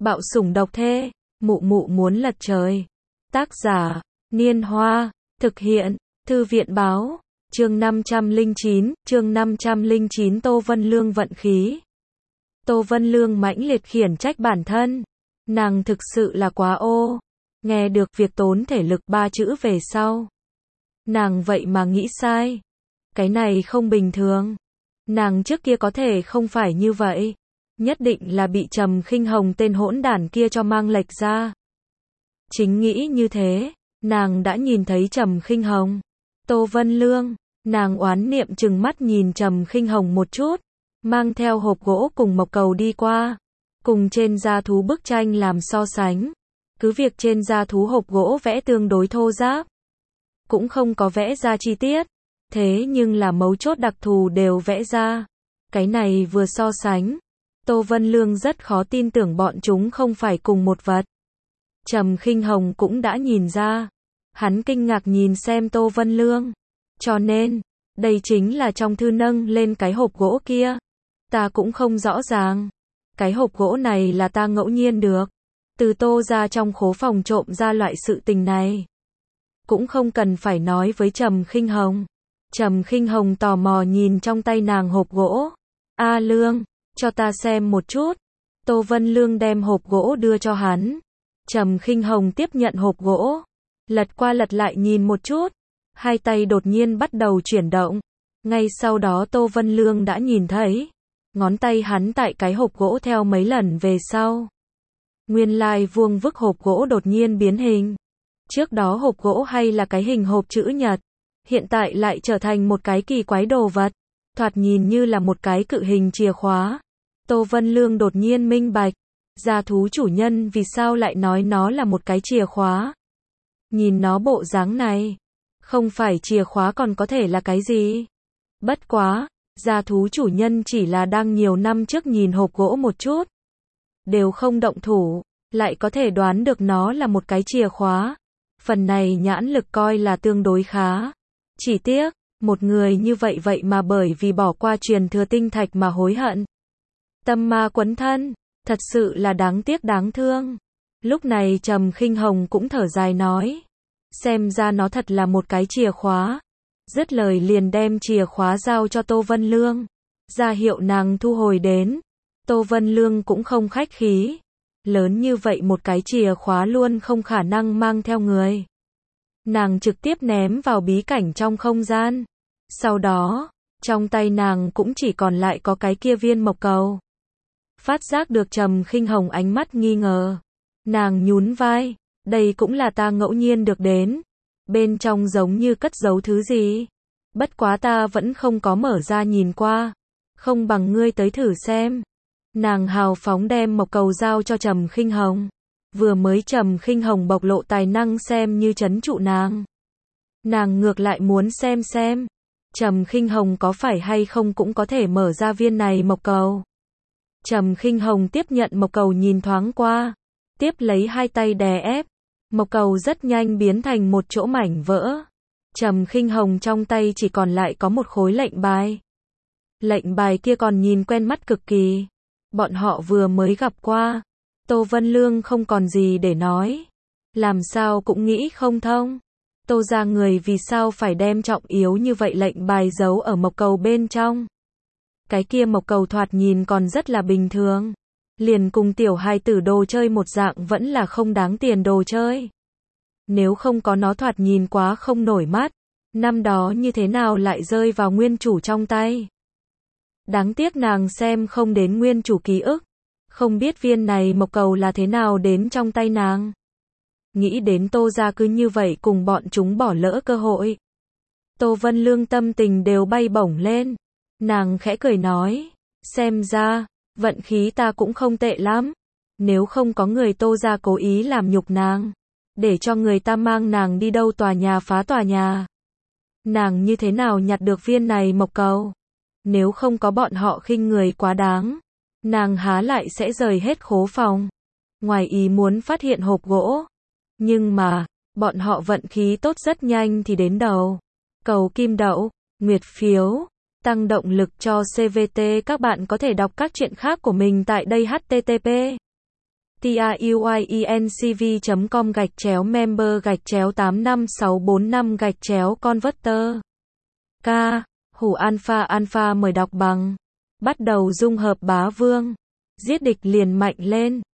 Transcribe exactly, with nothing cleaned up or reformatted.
Bạo sủng độc thê, mụ mụ muốn lật trời. Tác giả, Niên Hoa, thực hiện, Thư viện Báo, chương năm trăm lẻ chín, chương năm trăm lẻ chín Tô Vân Lương vận khí. Tô Vân Lương mãnh liệt khiển trách bản thân. Nàng thực sự là quá ô. Nghe được việc tốn thể lực ba chữ về sau. Nàng vậy mà nghĩ sai. Cái này không bình thường. Nàng trước kia có thể không phải như vậy. Nhất định là bị Trầm Khinh Hồng tên hỗn đản kia cho mang lệch ra. Chính nghĩ như thế, nàng đã nhìn thấy Trầm Khinh Hồng. Tô Vân Lương, nàng oán niệm trừng mắt nhìn Trầm Khinh Hồng một chút, mang theo hộp gỗ cùng mộc cầu đi qua, cùng trên da thú bức tranh làm so sánh. Cứ việc trên da thú hộp gỗ vẽ tương đối thô ráp, cũng không có vẽ ra chi tiết, thế nhưng là mấu chốt đặc thù đều vẽ ra. Cái này vừa so sánh, Tô Vân Lương rất khó tin tưởng bọn chúng không phải cùng một vật. Trầm Khinh Hồng cũng đã nhìn ra. Hắn kinh ngạc nhìn xem Tô Vân Lương. Cho nên, đây chính là trong thư nâng lên cái hộp gỗ kia. Ta cũng không rõ ràng. Cái hộp gỗ này là ta ngẫu nhiên được. Từ Tô ra trong khố phòng trộm ra loại sự tình này. Cũng không cần phải nói với Trầm Khinh Hồng. Trầm Khinh Hồng tò mò nhìn trong tay nàng hộp gỗ. A Lương, cho ta xem một chút. Tô Vân Lương đem hộp gỗ đưa cho hắn. Trầm Khinh Hồng tiếp nhận hộp gỗ. Lật qua lật lại nhìn một chút. Hai tay đột nhiên bắt đầu chuyển động. Ngay sau đó Tô Vân Lương đã nhìn thấy. Ngón tay hắn tại cái hộp gỗ theo mấy lần về sau. Nguyên lai vuông vức hộp gỗ đột nhiên biến hình. Trước đó hộp gỗ hay là cái hình hộp chữ nhật. Hiện tại lại trở thành một cái kỳ quái đồ vật. Thoạt nhìn như là một cái cự hình chìa khóa. Tô Vân Lương đột nhiên minh bạch. Gia thú chủ nhân vì sao lại nói nó là một cái chìa khóa. Nhìn nó bộ dáng này. Không phải chìa khóa còn có thể là cái gì. Bất quá, gia thú chủ nhân chỉ là đang nhiều năm trước nhìn hộp gỗ một chút. Đều không động thủ, lại có thể đoán được nó là một cái chìa khóa. Phần này nhãn lực coi là tương đối khá. Chỉ tiếc, một người như vậy vậy mà bởi vì bỏ qua truyền thừa tinh thạch mà hối hận. Tâm ma quấn thân, thật sự là đáng tiếc đáng thương. Lúc này Trầm Khinh Hồng cũng thở dài nói. Xem ra nó thật là một cái chìa khóa. Dứt lời liền đem chìa khóa giao cho Tô Vân Lương. Ra hiệu nàng thu hồi đến. Tô Vân Lương cũng không khách khí. Lớn như vậy một cái chìa khóa luôn không khả năng mang theo người. Nàng trực tiếp ném vào bí cảnh trong không gian. Sau đó, trong tay nàng cũng chỉ còn lại có cái kia viên mộc cầu. Phát giác được Trầm Khinh Hồng ánh mắt nghi ngờ. Nàng nhún vai. Đây cũng là ta ngẫu nhiên được đến. Bên trong giống như cất giấu thứ gì. Bất quá ta vẫn không có mở ra nhìn qua. Không bằng ngươi tới thử xem. Nàng hào phóng đem mộc cầu giao cho Trầm Khinh Hồng. Vừa mới Trầm Khinh Hồng bộc lộ tài năng xem như trấn trụ nàng. Nàng ngược lại muốn xem xem. Trầm Khinh Hồng có phải hay không cũng có thể mở ra viên này mộc cầu. Trầm Khinh Hồng tiếp nhận mộc cầu nhìn thoáng qua. Tiếp lấy hai tay đè ép. Mộc cầu rất nhanh biến thành một chỗ mảnh vỡ. Trầm Khinh Hồng trong tay chỉ còn lại có một khối lệnh bài. Lệnh bài kia còn nhìn quen mắt cực kỳ. Bọn họ vừa mới gặp qua. Tô Vân Lương không còn gì để nói. Làm sao cũng nghĩ không thông. Tô ra người vì sao phải đem trọng yếu như vậy lệnh bài giấu ở mộc cầu bên trong. Cái kia mộc cầu thoạt nhìn còn rất là bình thường. Liền cùng tiểu hài tử đồ chơi một dạng vẫn là không đáng tiền đồ chơi. Nếu không có nó thoạt nhìn quá không nổi mắt. Năm đó như thế nào lại rơi vào nguyên chủ trong tay. Đáng tiếc nàng xem không đến nguyên chủ ký ức. Không biết viên này mộc cầu là thế nào đến trong tay nàng. Nghĩ đến Tô ra cứ như vậy cùng bọn chúng bỏ lỡ cơ hội. Tô Vân Lương tâm tình đều bay bổng lên. Nàng khẽ cười nói. Xem ra, vận khí ta cũng không tệ lắm. Nếu không có người Tô ra cố ý làm nhục nàng. Để cho người ta mang nàng đi đâu tòa nhà phá tòa nhà. Nàng như thế nào nhặt được viên này mộc cầu. Nếu không có bọn họ khinh người quá đáng. Nàng há lại sẽ rời hết khố phòng. Ngoài ý muốn phát hiện hộp gỗ. Nhưng mà, bọn họ vận khí tốt rất nhanh thì đến đầu. Cầu kim đậu, nguyệt phiếu, tăng động lực cho xê vê tê. Các bạn có thể đọc các truyện khác của mình tại đây. H T T P truyencv chấm com gạch chéo member gạch chéo tám năm sáu bốn năm gạch chéo converter. K. Hủ alpha alpha mời đọc bằng. Bắt đầu dung hợp bá vương. Giết địch liền mạnh lên.